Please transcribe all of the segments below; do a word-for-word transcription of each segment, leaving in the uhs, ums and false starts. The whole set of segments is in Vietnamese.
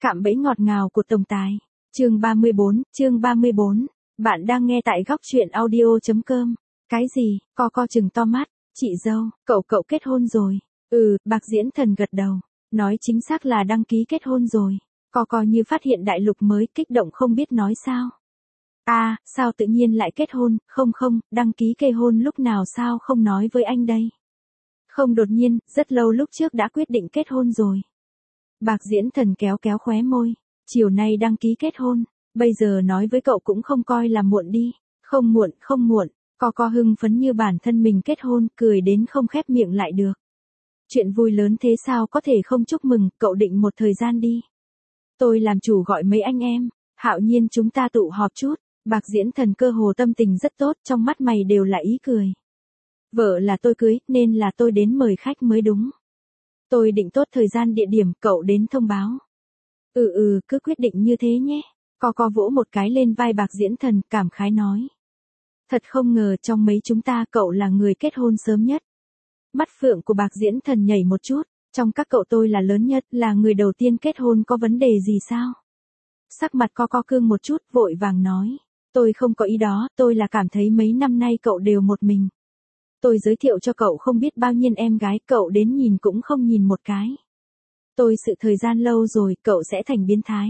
Cạm bẫy ngọt ngào của tổng tài. Chương ba mươi bốn, chương ba mươi bốn. Bạn đang nghe tại góc truyện audio chấm com. Cái gì? Co co chừng to mắt. Chị dâu, cậu cậu kết hôn rồi. Ừ, Bạc Diễn Thần gật đầu. Nói chính xác là đăng ký kết hôn rồi. Co co như phát hiện đại lục mới, kích động không biết nói sao. À, sao tự nhiên lại kết hôn? Không không, đăng ký kết hôn lúc nào sao không nói với anh đây? Không, đột nhiên, rất lâu lúc trước đã quyết định kết hôn rồi. Bạc Diễn Thần kéo kéo khóe môi. Chiều nay đăng ký kết hôn. Bây giờ nói với cậu cũng không coi là muộn đi. Không muộn, không muộn. Co co hưng phấn như bản thân mình kết hôn, cười đến không khép miệng lại được. Chuyện vui lớn thế sao có thể không chúc mừng, cậu định một thời gian đi. Tôi làm chủ gọi mấy anh em. Hạo Nhiên chúng ta tụ họp chút. Bạc Diễn Thần cơ hồ tâm tình rất tốt, trong mắt mày đều là ý cười. Vợ là tôi cưới, nên là tôi đến mời khách mới đúng. Tôi định tốt thời gian địa điểm, cậu đến thông báo. Ừ ừ, cứ quyết định như thế nhé. Co co vỗ một cái lên vai Bạc Diễn Thần, cảm khái nói. Thật không ngờ trong mấy chúng ta cậu là người kết hôn sớm nhất. Mắt phượng của Bạc Diễn Thần nhảy một chút, trong các cậu tôi là lớn nhất, là người đầu tiên kết hôn, có vấn đề gì sao? Sắc mặt co co cương một chút, vội vàng nói. Tôi không có ý đó, tôi là cảm thấy mấy năm nay cậu đều một mình. Tôi giới thiệu cho cậu không biết bao nhiêu em gái, cậu đến nhìn cũng không nhìn một cái. Tôi sự thời gian lâu rồi, cậu sẽ thành biến thái.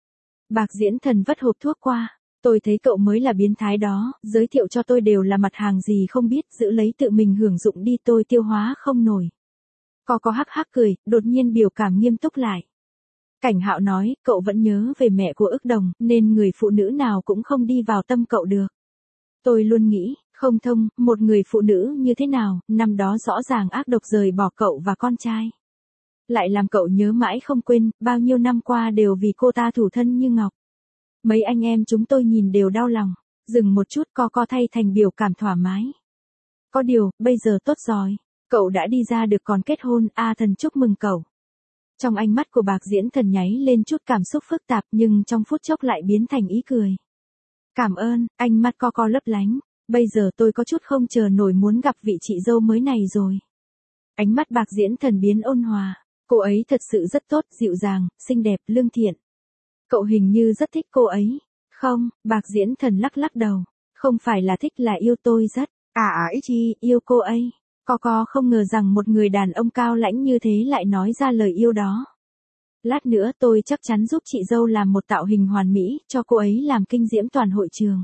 Bạc Diễn Thần vất hộp thuốc qua. Tôi thấy cậu mới là biến thái đó, giới thiệu cho tôi đều là mặt hàng gì không biết, giữ lấy tự mình hưởng dụng đi, tôi tiêu hóa không nổi. Co co hắc hắc cười, đột nhiên biểu cảm nghiêm túc lại. Cảnh Hạo nói, cậu vẫn nhớ về mẹ của Ức Đồng, nên người phụ nữ nào cũng không đi vào tâm cậu được. Tôi luôn nghĩ, không thông, một người phụ nữ như thế nào, năm đó rõ ràng ác độc rời bỏ cậu và con trai. Lại làm cậu nhớ mãi không quên, bao nhiêu năm qua đều vì cô ta thủ thân như ngọc. Mấy anh em chúng tôi nhìn đều đau lòng, dừng một chút, co co thay thành biểu cảm thoải mái. Có điều, bây giờ tốt rồi, cậu đã đi ra được còn kết hôn, a thần chúc mừng cậu. Trong ánh mắt của Bạc Diễn Thần nháy lên chút cảm xúc phức tạp nhưng trong phút chốc lại biến thành ý cười. Cảm ơn, ánh mắt co co lấp lánh, bây giờ tôi có chút không chờ nổi muốn gặp vị chị dâu mới này rồi. Ánh mắt Bạc Diễn Thần biến ôn hòa, cô ấy thật sự rất tốt, dịu dàng, xinh đẹp, lương thiện. Cậu hình như rất thích cô ấy. Không, Bạc Diễn Thần lắc lắc đầu, không phải là thích là yêu tôi rất. À à ý chi, yêu cô ấy. Co co không ngờ rằng một người đàn ông cao lãnh như thế lại nói ra lời yêu đó. Lát nữa tôi chắc chắn giúp chị dâu làm một tạo hình hoàn mỹ, cho cô ấy làm kinh diễm toàn hội trường.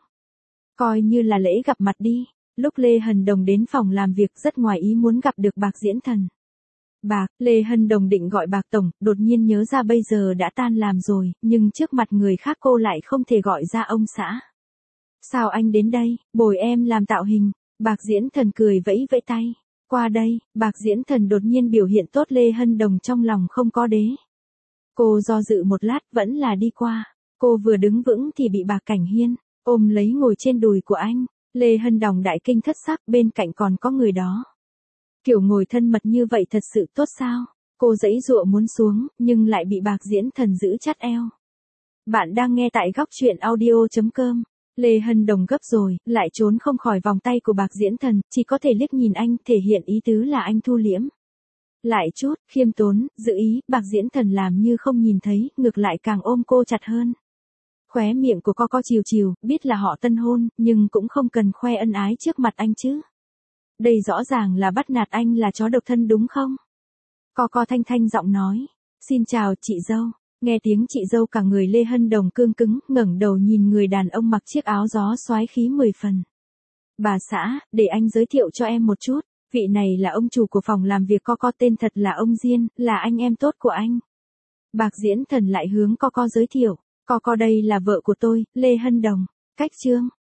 Coi như là lễ gặp mặt đi. Lúc Lê Hân Đồng đến phòng làm việc rất ngoài ý muốn gặp được Bạc Diễn Thần. Bạc, Lê Hân Đồng định gọi Bạc Tổng, đột nhiên nhớ ra bây giờ đã tan làm rồi, nhưng trước mặt người khác cô lại không thể gọi ra ông xã. Sao anh đến đây, bồi em làm tạo hình? Bạc Diễn Thần cười vẫy vẫy tay. Qua đây, Bạc Diễn Thần đột nhiên biểu hiện tốt, Lê Hân Đồng trong lòng không có đế. Cô do dự một lát vẫn là đi qua. Cô vừa đứng vững thì bị Bạc Cảnh Hiên ôm lấy ngồi trên đùi của anh. Lê Hân Đồng đại kinh thất sắc, bên cạnh còn có người đó. Kiểu ngồi thân mật như vậy thật sự tốt sao? Cô giãy giụa muốn xuống, nhưng lại bị Bạc Diễn Thần giữ chặt eo. Bạn đang nghe tại góc truyện audio chấm com. Lê Hân Đồng gấp rồi, lại trốn không khỏi vòng tay của Bạc Diễn Thần, chỉ có thể liếc nhìn anh, thể hiện ý tứ là anh thu liễm. Lại chút, khiêm tốn, giữ ý, Bạc Diễn Thần làm như không nhìn thấy, ngược lại càng ôm cô chặt hơn. Khóe miệng của co co chiều chiều, biết là họ tân hôn, nhưng cũng không cần khoe ân ái trước mặt anh chứ. Đây rõ ràng là bắt nạt anh là chó độc thân đúng không? Co co thanh thanh giọng nói. Xin chào chị dâu. Nghe tiếng chị dâu cả người Lê Hân Đồng cương cứng, ngẩng đầu nhìn người đàn ông mặc chiếc áo gió soái khí mười phần. Bà xã, để anh giới thiệu cho em một chút. Vị này là ông chủ của phòng làm việc, co co tên thật là ông Diên, là anh em tốt của anh. Bạc Diễn Thần lại hướng co co giới thiệu. Co co đây là vợ của tôi, Lê Hân Đồng. Cách chương.